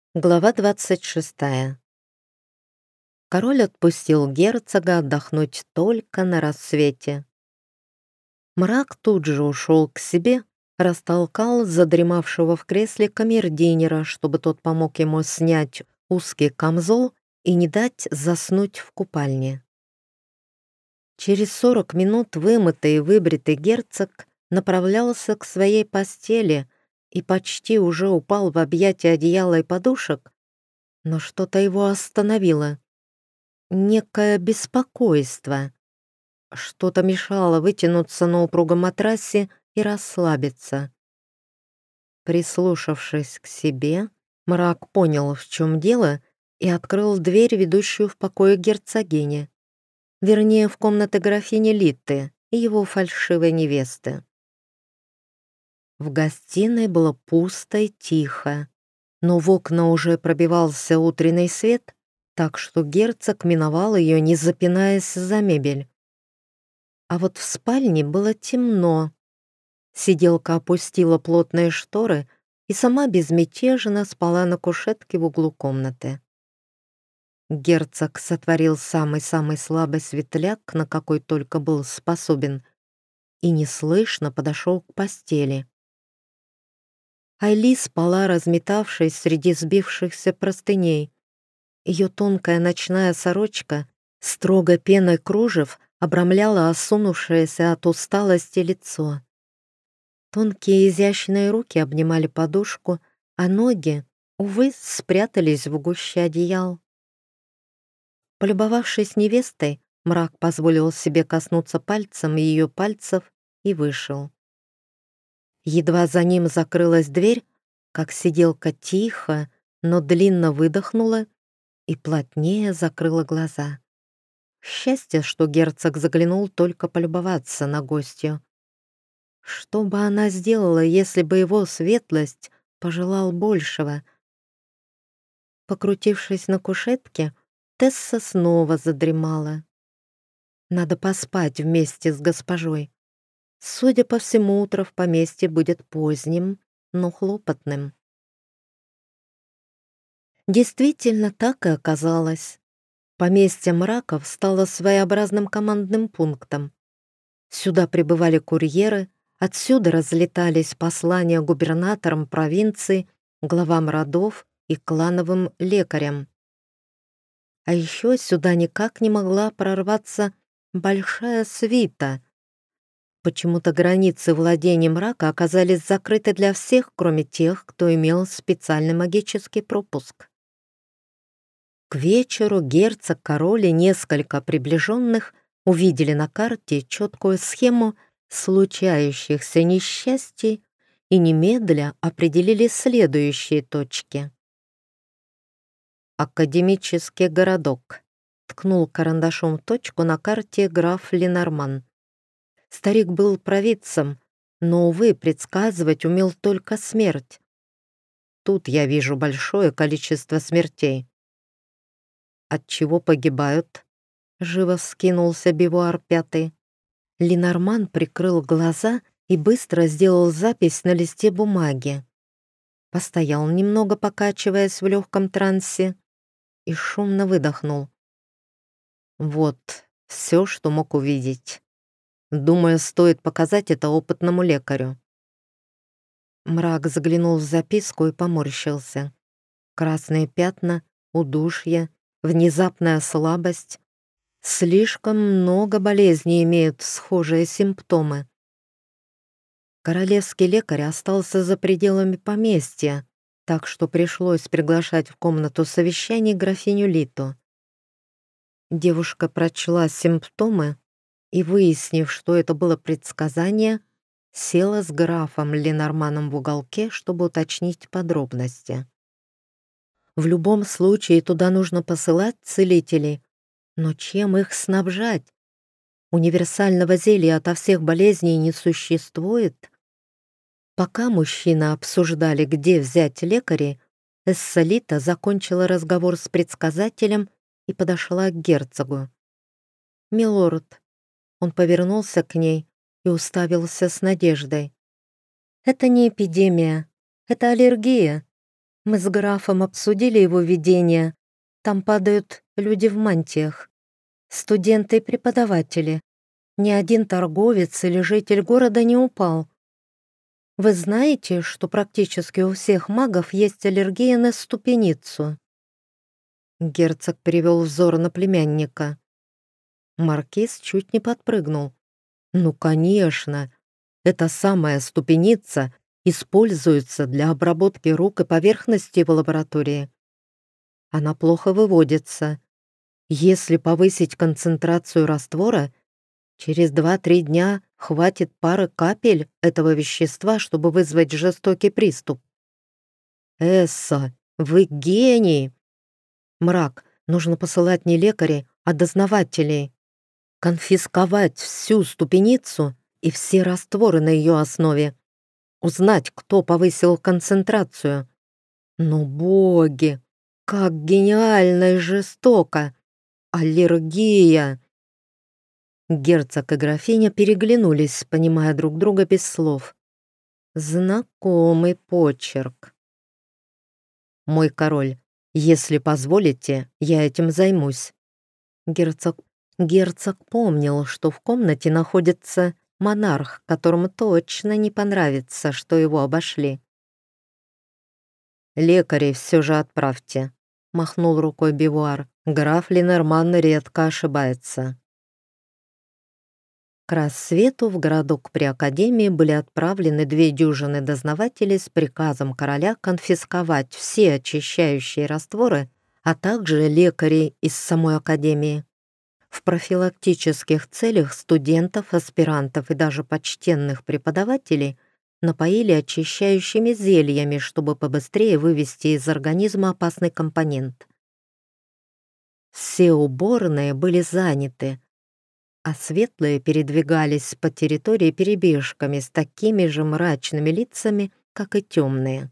Глава 26. Король отпустил герцога отдохнуть только на рассвете. Мрак тут же ушел к себе, растолкал задремавшего в кресле камердинера, чтобы тот помог ему снять узкий камзол и не дать заснуть в купальне. Через 40 минут вымытый и выбритый герцог направлялся к своей постели и почти уже упал в объятия одеяла и подушек, но что-то его остановило. Некое беспокойство. Что-то мешало вытянуться на упругом матрасе и расслабиться. Прислушавшись к себе, мрак понял, в чем дело, и открыл дверь, ведущую в покое герцогини. Вернее, в комнаты графини Литты и его фальшивой невесты. В гостиной было пусто и тихо, но в окна уже пробивался утренний свет, так что герцог миновал ее, не запинаясь за мебель. А вот в спальне было темно. Сиделка опустила плотные шторы и сама безмятежно спала на кушетке в углу комнаты. Герцог сотворил самый-самый слабый светляк, на какой только был способен, и неслышно подошел к постели. Айли спала, разметавшись среди сбившихся простыней. Ее тонкая ночная сорочка, строго пеной кружев, обрамляла осунувшееся от усталости лицо. Тонкие изящные руки обнимали подушку, а ноги, увы, спрятались в гуще одеял. Полюбовавшись невестой, мрак позволил себе коснуться пальцем ее пальцев и вышел. Едва за ним закрылась дверь, как сиделка тихо, но длинно выдохнула и плотнее закрыла глаза. Счастье, что герцог заглянул только полюбоваться на гостью. Что бы она сделала, если бы его светлость пожелал большего? Покрутившись на кушетке, Тесса снова задремала. Надо поспать вместе с госпожой. Судя по всему, утро в поместье будет поздним, но хлопотным. Действительно, так и оказалось. Поместье Мраков стало своеобразным командным пунктом. Сюда прибывали курьеры, отсюда разлетались послания губернаторам провинции, главам родов и клановым лекарям. А еще сюда никак не могла прорваться большая свита. Почему-то границы владений Мрака оказались закрыты для всех, кроме тех, кто имел специальный магический пропуск. К вечеру герцог, король и несколько приближенных увидели на карте четкую схему случающихся несчастий и немедля определили следующие точки. «Академический городок», — ткнул карандашом точку на карте граф Ленорман. Старик был провидцем, но, увы, предсказывать умел только смерть. Тут я вижу большое количество смертей. От чего погибают? Живо вскинулся Бивуар Пятый. Ленорман прикрыл глаза и быстро сделал запись на листе бумаги. Постоял немного, покачиваясь в легком трансе, и шумно выдохнул. Вот, все, что мог увидеть. Думаю, стоит показать это опытному лекарю. Мрак заглянул в записку и поморщился. Красные пятна, удушье, внезапная слабость. Слишком много болезней имеют схожие симптомы. Королевский лекарь остался за пределами поместья, так что пришлось приглашать в комнату совещаний графиню Литу. Девушка прочла симптомы и, выяснив, что это было предсказание, села с графом Ленорманом в уголке, чтобы уточнить подробности. В любом случае туда нужно посылать целителей, но чем их снабжать? Универсального зелья ото всех болезней не существует. Пока мужчины обсуждали, где взять лекарей, Эссалита закончила разговор с предсказателем и подошла к герцогу. «Милорд». Он повернулся к ней и уставился с надеждой. «Это не эпидемия, это аллергия. Мы с графом обсудили его видение. Там падают люди в мантиях. Студенты и преподаватели. Ни один торговец или житель города не упал. Вы знаете, что практически у всех магов есть аллергия на ступеницу?» Герцог перевел взор на племянника. Маркиз чуть не подпрыгнул. «Ну, конечно, эта самая ступеница используется для обработки рук и поверхностей в лаборатории. Она плохо выводится. Если повысить концентрацию раствора, через 2-3 дня хватит пары капель этого вещества, чтобы вызвать жестокий приступ. Эсса, вы гений! Мрак, нужно посылать не лекарей, а дознавателей. Конфисковать всю ступеницу и все растворы на ее основе. Узнать, кто повысил концентрацию. Ну, боги, как гениально и жестоко! Аллергия! Герцог и графиня переглянулись, понимая друг друга без слов. Знакомый почерк. «Мой король, если позволите, я этим займусь». Герцог помнил, что в комнате находится монарх, которому точно не понравится, что его обошли. «Лекарей все же отправьте», — махнул рукой Бивуар. «Граф Ленорман редко ошибается». К рассвету в городок при Академии были отправлены 2 дюжины дознавателей с приказом короля конфисковать все очищающие растворы, а также лекарей из самой Академии. В профилактических целях студентов, аспирантов и даже почтенных преподавателей напоили очищающими зельями, чтобы побыстрее вывести из организма опасный компонент. Все уборные были заняты, а светлые передвигались по территории перебежками с такими же мрачными лицами, как и темные.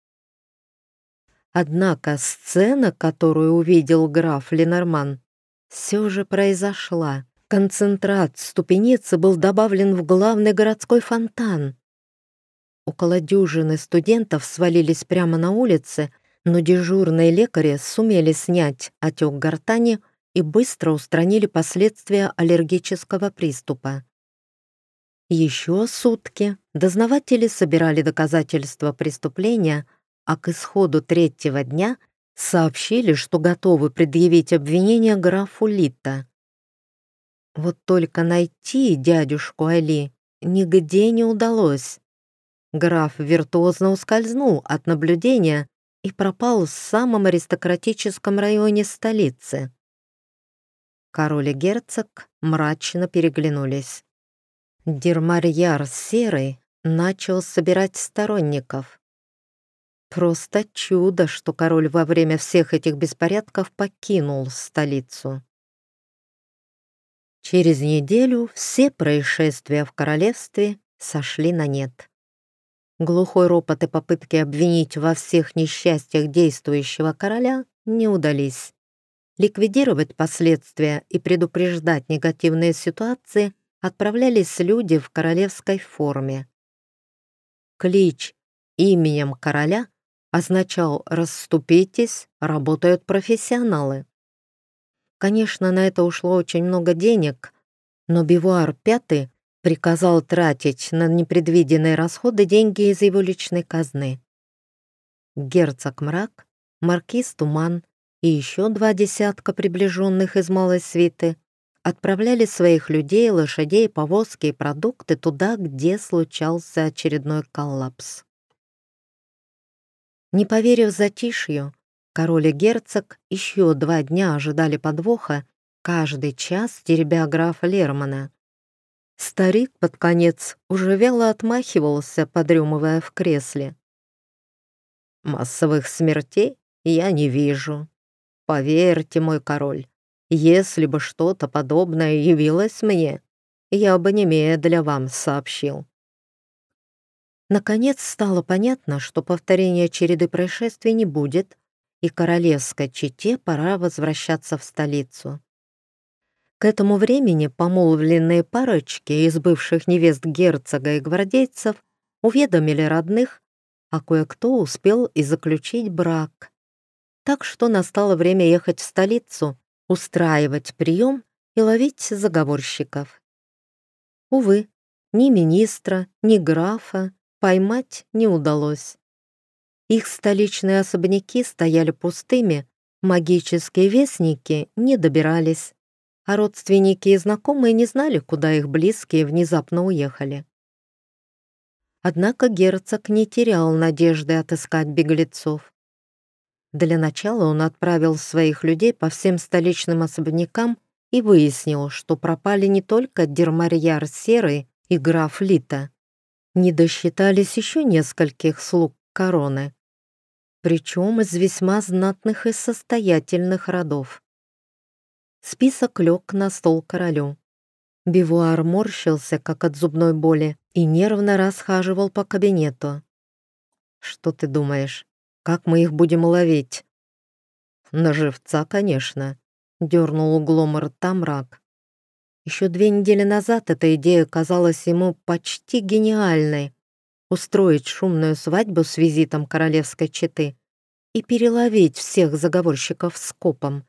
Однако сцена, которую увидел граф Ленорман, все же произошла. Концентрат ступеницы был добавлен в главный городской фонтан. Около дюжины студентов свалились прямо на улице, но дежурные лекари сумели снять отек гортани и быстро устранили последствия аллергического приступа. Еще сутки дознаватели собирали доказательства преступления, а к исходу 3-го дня сообщили, что готовы предъявить обвинение графу Литта. Вот только найти дядюшку Али нигде не удалось. Граф виртуозно ускользнул от наблюдения и пропал в самом аристократическом районе столицы. Король и герцог мрачно переглянулись. Дирмарьяр Серый начал собирать сторонников. Просто чудо, что король во время всех этих беспорядков покинул столицу. Через неделю все происшествия в королевстве сошли на нет. Глухой ропот и попытки обвинить во всех несчастьях действующего короля не удались. Ликвидировать последствия и предупреждать негативные ситуации отправлялись люди в королевской форме. Клич именем короля означал «расступитесь, работают профессионалы». Конечно, на это ушло очень много денег, но Бивуар Пятый приказал тратить на непредвиденные расходы деньги из его личной казны. Герцог Мрак, маркиз Туман и еще 2 десятка приближенных из малой свиты отправляли своих людей, лошадей, повозки и продукты туда, где случался очередной коллапс. Не поверив затишью, король и герцог еще 2 дня ожидали подвоха, каждый час теребя графа Лермана. Старик под конец уже вяло отмахивался, подрёмывая в кресле. «Массовых смертей я не вижу. Поверьте, мой король, если бы что-то подобное явилось мне, я бы немедля вам сообщил». Наконец стало понятно, что повторения череды происшествий не будет, и королевской чете пора возвращаться в столицу. К этому времени помолвленные парочки из бывших невест герцога и гвардейцев уведомили родных а кое-кто успел и заключить брак. Так что настало время ехать в столицу, устраивать прием и ловить заговорщиков. Увы, ни министра, ни графа поймать не удалось. Их столичные особняки стояли пустыми, магические вестники не добирались, а родственники и знакомые не знали, куда их близкие внезапно уехали. Однако герцог не терял надежды отыскать беглецов. Для начала он отправил своих людей по всем столичным особнякам и выяснил, что пропали не только Дермарьяр Серый и граф Лита. Не досчитались еще нескольких слуг короны, причем из весьма знатных и состоятельных родов. Список лег на стол королю. Бивуар морщился, как от зубной боли, и нервно расхаживал по кабинету. «Что ты думаешь, как мы их будем ловить?» «На живца, конечно», — дернул углом рта мрак. Еще 2 недели назад эта идея казалась ему почти гениальной — устроить шумную свадьбу с визитом королевской четы и переловить всех заговорщиков скопом.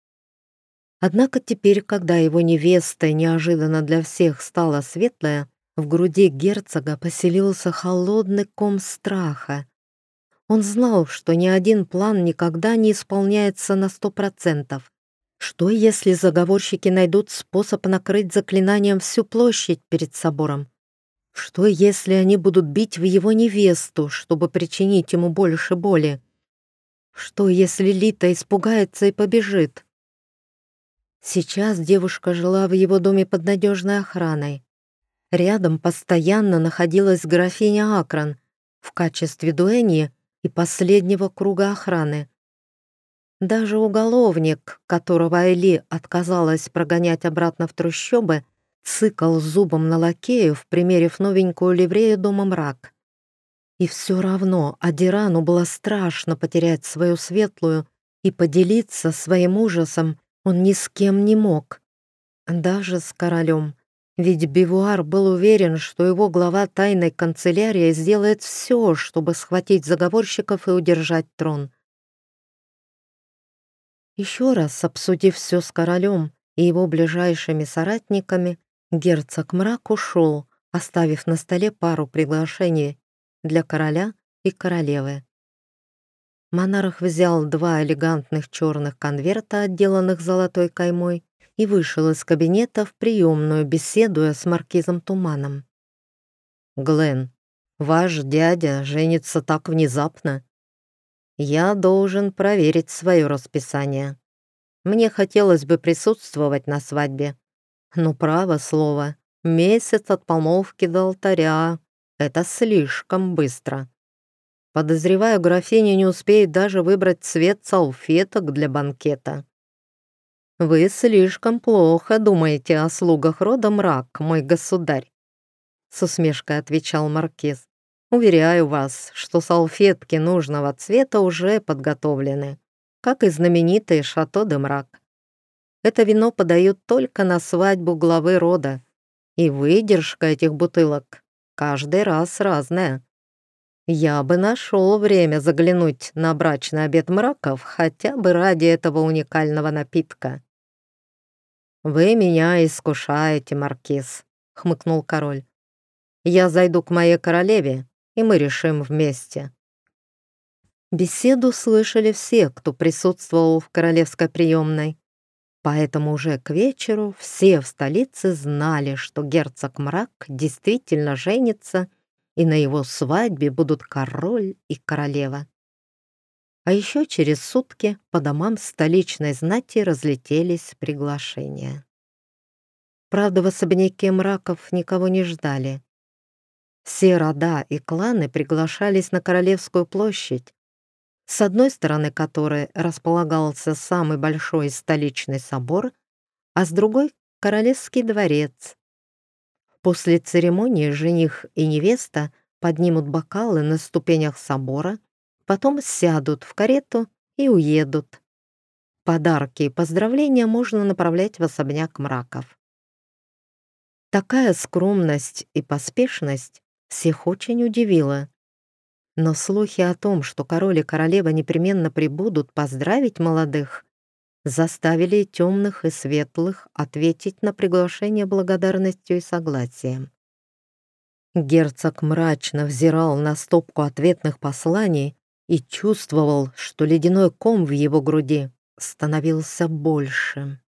Однако теперь, когда его невеста неожиданно для всех стала светлая, в груди герцога поселился холодный ком страха. Он знал, что ни один план никогда не исполняется на 100%. Что, если заговорщики найдут способ накрыть заклинанием всю площадь перед собором? Что, если они будут бить в его невесту, чтобы причинить ему больше боли? Что, если Лита испугается и побежит? Сейчас девушка жила в его доме под надежной охраной. Рядом постоянно находилась графиня Акран в качестве дуэньи и последнего круга охраны. Даже уголовник, которого Айли отказалась прогонять обратно в трущобы, цыкал зубом на лакеев, примерив новенькую ливрею дома мрак. И все равно Адирану было страшно потерять свою светлую, и поделиться своим ужасом он ни с кем не мог. Даже с королем. Ведь Бивуар был уверен, что его глава тайной канцелярии сделает все, чтобы схватить заговорщиков и удержать трон. Еще раз обсудив все с королем и его ближайшими соратниками, герцог Мрак ушел, оставив на столе пару приглашений для короля и королевы. Монарх взял 2 элегантных черных конверта, отделанных золотой каймой, и вышел из кабинета в приемную, беседуя с маркизом Туманом. «Глен, ваш дядя женится так внезапно. Я должен проверить свое расписание. Мне хотелось бы присутствовать на свадьбе. Но, право слово, месяц от помолвки до алтаря — это слишком быстро. Подозреваю, графиня не успеет даже выбрать цвет салфеток для банкета. Вы слишком плохо думаете о слугах рода Мрак, мой государь», — с усмешкой отвечал маркиз. «Уверяю вас, что салфетки нужного цвета уже подготовлены, как и знаменитые Шато де Мрак. Это вино подают только на свадьбу главы рода, и выдержка этих бутылок каждый раз разная. Я бы нашел время заглянуть на брачный обед Мраков хотя бы ради этого уникального напитка». «Вы меня искушаете, маркиз», — хмыкнул король. «Я зайду к моей королеве, и мы решим вместе». Беседу слышали все, кто присутствовал в королевской приемной. Поэтому уже к вечеру все в столице знали, что герцог Мрак действительно женится, и на его свадьбе будут король и королева. А еще через сутки по домам столичной знати разлетелись приглашения. Правда, в особняке Мраков никого не ждали. Все рода и кланы приглашались на Королевскую площадь, с одной стороны которой располагался самый большой столичный собор, а с другой — Королевский дворец. После церемонии жених и невеста поднимут бокалы на ступенях собора, потом сядут в карету и уедут. Подарки и поздравления можно направлять в особняк Мраков. Такая скромность и поспешность всех очень удивила. Но слухи о том, что король и королева непременно прибудут поздравить молодых, заставили и темных, и светлых ответить на приглашение благодарностью и согласием. Герцог мрачно взирал на стопку ответных посланий и чувствовал, что ледяной ком в его груди становился больше.